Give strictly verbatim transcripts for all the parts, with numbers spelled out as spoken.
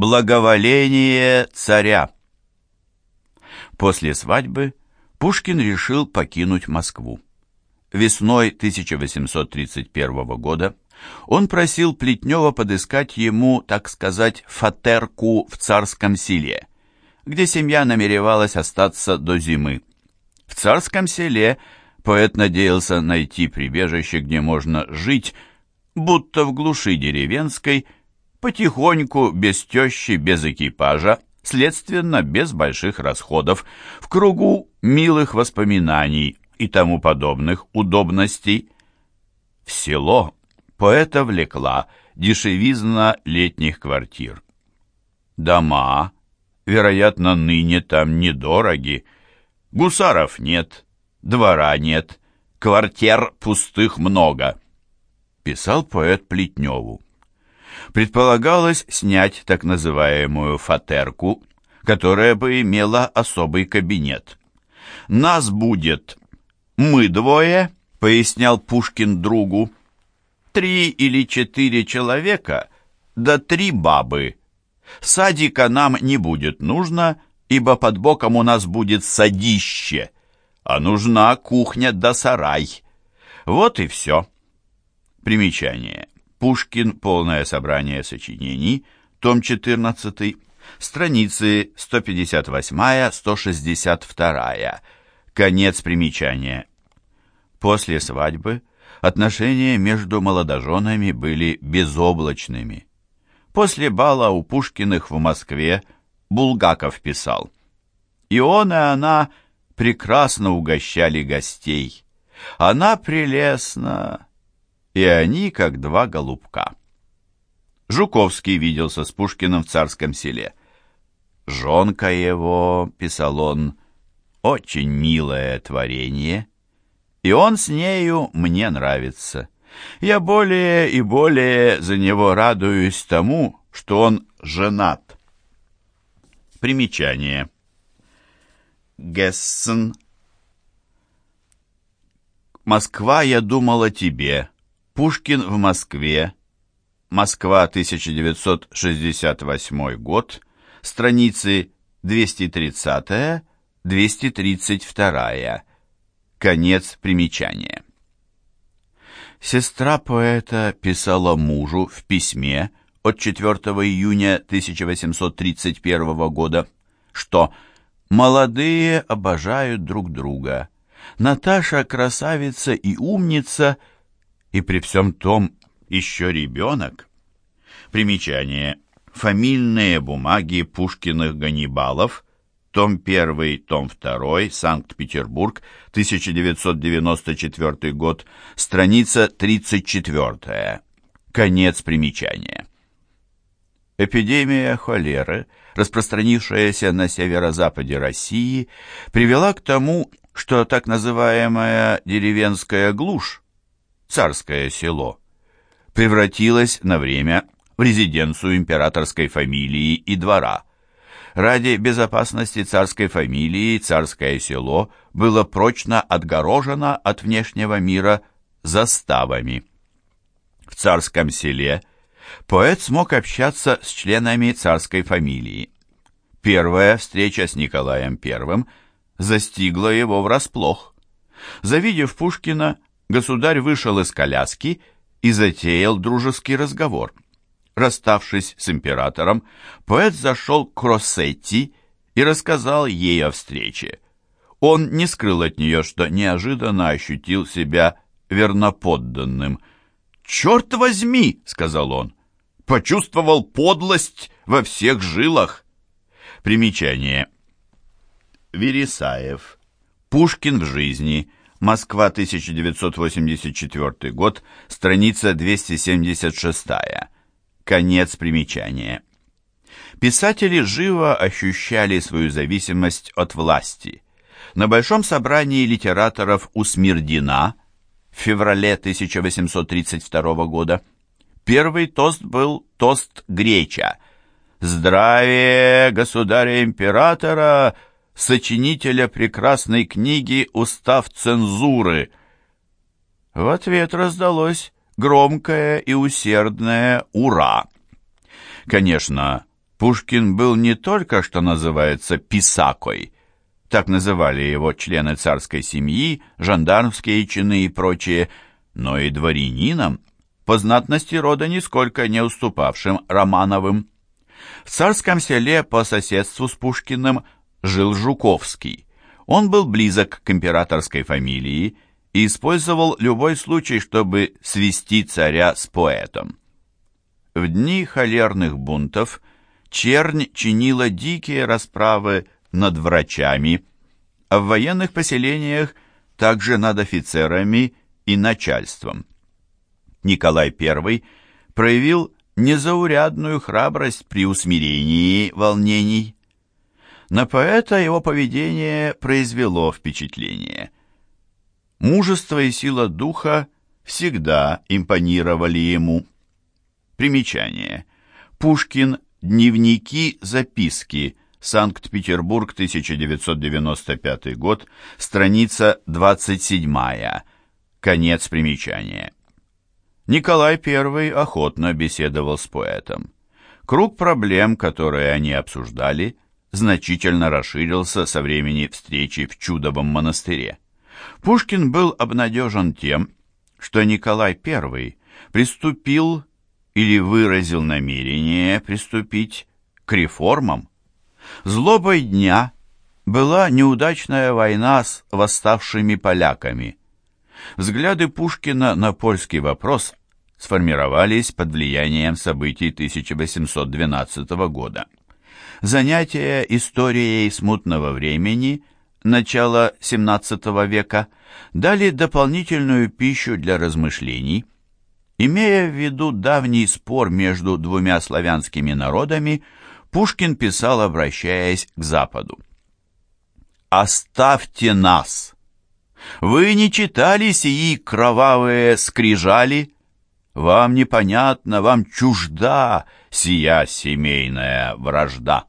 Благоволение царя. После свадьбы Пушкин решил покинуть Москву. Весной тысяча восемьсот тридцать первого года он просил Плетнева подыскать ему, так сказать, фатерку в Царском Селе, где семья намеревалась остаться до зимы. В Царском Селе поэт надеялся найти прибежище, где можно жить, будто в глуши деревенской, потихоньку, без тещи, без экипажа, следственно, без больших расходов, в кругу милых воспоминаний и тому подобных удобностей. В село поэта влекла дешевизна летних квартир. Дома, вероятно, ныне там недороги, гусаров нет, двора нет, квартир пустых много, писал поэт Плетневу. Предполагалось снять так называемую фатерку, которая бы имела особый кабинет. «Нас будет мы двое», — пояснял Пушкин другу, «три или четыре человека, да три бабы. Садика нам не будет нужно, ибо под боком у нас будет садище, а нужна кухня да сарай. Вот и все». Примечание. Пушкин. Полное собрание сочинений. Том четырнадцатый. Страницы сто пятьдесят восемь - сто шестьдесят два. Конец примечания. После свадьбы отношения между молодоженами были безоблачными. После бала у Пушкиных в Москве Булгаков писал: «И он, и она прекрасно угощали гостей. Она прелестна, и они, как два голубка». Жуковский виделся с Пушкиным в Царском Селе. «Жонка его, — писал он, — очень милое творение, и он с нею мне нравится. Я более и более за него радуюсь тому, что он женат». Примечание. Гессен. «Москва, я думал о тебе». Пушкин в Москве. Москва, тысяча девятьсот шестьдесят восьмой год. Страницы двести тридцать - двести тридцать два. Конец примечания. Сестра поэта писала мужу в письме от четвёртого июня тысяча восемьсот тридцать первого года, что «молодые обожают друг друга. Наташа красавица и умница, и при всем том еще ребенок». Примечание. Фамильные бумаги Пушкиных Ганнибалов. Том первый, том второй, Санкт-Петербург, тысяча девятьсот девяносто четвёртый год, страница тридцать четвёртая. Конец примечания. Эпидемия холеры, распространившаяся на северо-западе России, привела к тому, что так называемая деревенская глушь, Царское Село, превратилась на время в резиденцию императорской фамилии и двора. Ради безопасности царской фамилии Царское Село было прочно отгорожено от внешнего мира заставами. В Царском Селе поэт смог общаться с членами царской фамилии. Первая встреча с Николаем Первым застигла его врасплох. Завидев Пушкина, государь вышел из коляски и затеял дружеский разговор. Расставшись с императором, поэт зашел к Россетти и рассказал ей о встрече. Он не скрыл от нее, что неожиданно ощутил себя верноподданным. «Черт возьми!» — сказал он. «Почувствовал подлость во всех жилах». Примечание. Вересаев. Пушкин в жизни. Москва, тысяча девятьсот восемьдесят четвёртый год, страница двести семьдесят шесть. Конец примечания. Писатели живо ощущали свою зависимость от власти. На Большом собрании литераторов у Смирдина в феврале тысяча восемьсот тридцать второго года первый тост был тост Греча: «Здравие государя-императора, сочинителя прекрасной книги «Устав цензуры». В ответ раздалось громкое и усердное «Ура!». Конечно, Пушкин был не только, что называется, писакой, так называли его члены царской семьи, жандармские чины и прочие, но и дворянином, по знатности рода нисколько не уступавшим Романовым. В царском селе по соседству с Пушкиным жил Жуковский. Он был близок к императорской фамилии и использовал любой случай, чтобы свести царя с поэтом. В дни холерных бунтов чернь чинила дикие расправы над врачами, а в военных поселениях также над офицерами и начальством. Николай Первый проявил незаурядную храбрость при усмирении волнений. На поэта его поведение произвело впечатление. Мужество и сила духа всегда импонировали ему. Примечание. Пушкин. Дневники, записки. Санкт-Петербург, тысяча девятьсот девяносто пятый год. Страница двадцать седьмая. Конец примечания. Николай Первый охотно беседовал с поэтом. Круг проблем, которые они обсуждали, значительно расширился со времени встречи в Чудовом монастыре. Пушкин был обнадежен тем, что Николай Первый приступил или выразил намерение приступить к реформам. Злобой дня была неудачная война с восставшими поляками. Взгляды Пушкина на польский вопрос сформировались под влиянием событий тысяча восемьсот двенадцатого года. Занятия историей смутного времени начала семнадцатого века дали дополнительную пищу для размышлений. Имея в виду давний спор между двумя славянскими народами, Пушкин писал, обращаясь к Западу: «Оставьте нас! Вы не читали сии кровавые скрижали? Вам непонятна, вам чужда сия семейная вражда».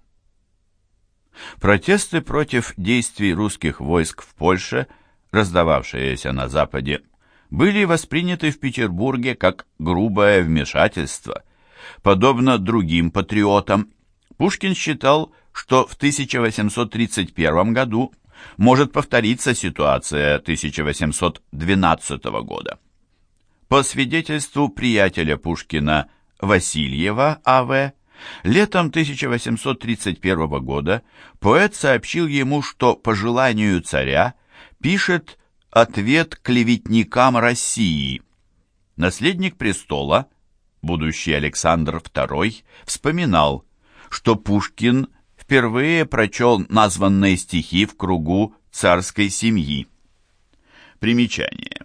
Протесты против действий русских войск в Польше, раздававшиеся на Западе, были восприняты в Петербурге как грубое вмешательство. Подобно другим патриотам, Пушкин считал, что в тысяча восемьсот тридцать первом году может повториться ситуация тысяча восемьсот двенадцатого года. По свидетельству приятеля Пушкина Васильева А В, летом тысяча восемьсот тридцать первого года поэт сообщил ему, что по желанию царя пишет ответ клеветникам России. Наследник престола, будущий Александр Второй, вспоминал, что Пушкин впервые прочел названные стихи в кругу царской семьи. Примечание.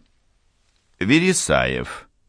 Вересаев.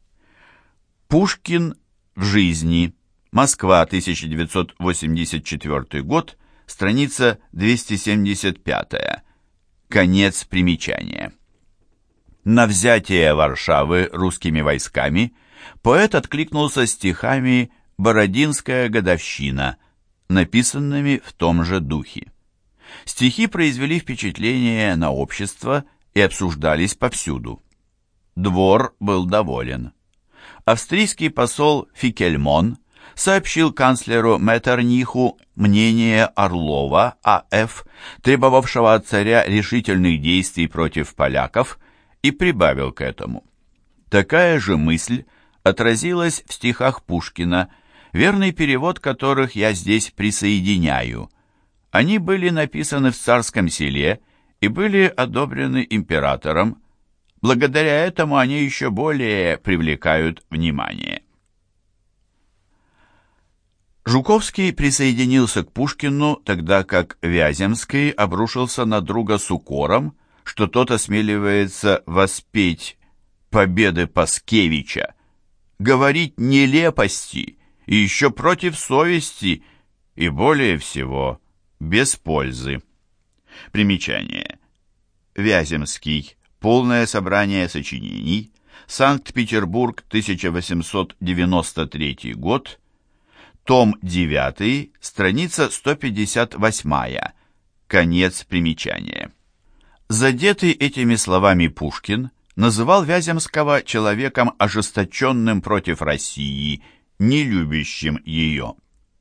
Пушкин в жизни. Москва, тысяча девятьсот восемьдесят четвёртый год, страница двести семьдесят пятая. Конец примечания. На взятие Варшавы русскими войсками поэт откликнулся стихами «Бородинская годовщина», написанными в том же духе. Стихи произвели впечатление на общество и обсуждались повсюду. Двор был доволен. Австрийский посол Фикельмон сообщил канцлеру Меттерниху мнение Орлова А Ф, требовавшего от царя решительных действий против поляков, и прибавил к этому: такая же мысль отразилась в стихах Пушкина, верный перевод которых я здесь присоединяю. Они были написаны в царском селе и были одобрены императором. Благодаря этому они еще более привлекают внимание. Жуковский присоединился к Пушкину, тогда как Вяземский обрушился на друга с укором, что тот осмеливается воспеть победы Паскевича, говорить нелепости и еще против совести, и более всего без пользы. Примечание. Вяземский. Полное собрание сочинений. Санкт-Петербург, тысяча восемьсот девяносто третий год. Том девятый, страница сто пятьдесят восьмая. Конец примечания. Задетый этими словами Пушкин называл Вяземского человеком ожесточенным против России, не любящим ее.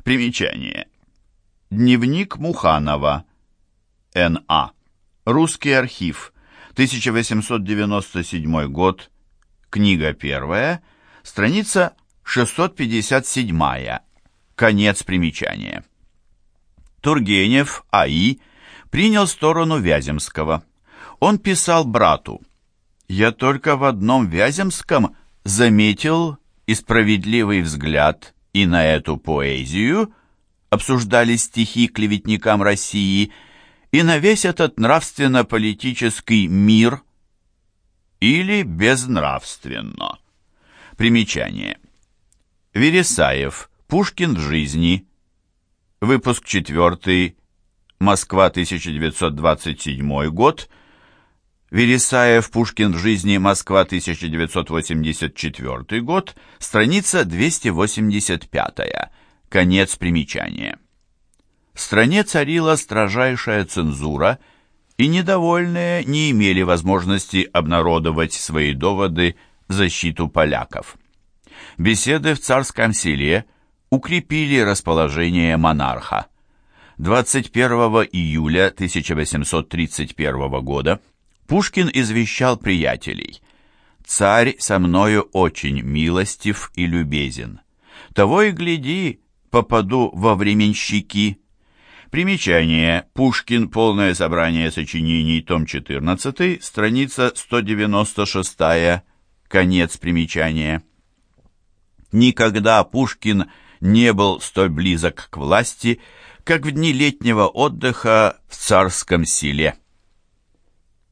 Примечание. Дневник Муханова. Н А. Русский архив. тысяча восемьсот девяносто седьмой год. Книга первая. Страница шестьсот пятьдесят семь. Конец примечания. Тургенев А И принял сторону Вяземского. Он писал брату: «Я только в одном Вяземском заметил и справедливый взгляд и на эту поэзию, обсуждали стихи клеветникам России, и на весь этот нравственно-политический мир или безнравственно». Примечание. Вересаев. Пушкин в жизни. Выпуск четвертый. Москва, тысяча девятьсот двадцать седьмой год. Вересаев. Пушкин в жизни. Москва, тысяча девятьсот восемьдесят четвёртый год. Страница двести восемьдесят пятая. Конец примечания. В стране царила строжайшая цензура, и недовольные не имели возможности обнародовать свои доводы в защиту поляков. Беседы в Царском селе укрепили расположение монарха. двадцать первого июля тысяча восемьсот тридцать первого года Пушкин извещал приятелей: «Царь со мною очень милостив и любезен. Того и гляди, попаду во временщики». Примечание. Пушкин. Полное собрание сочинений. Том четырнадцатый. Страница сто девяносто шестая. Конец примечания. Никогда Пушкин не был столь близок к власти, как в дни летнего отдыха в Царском селе.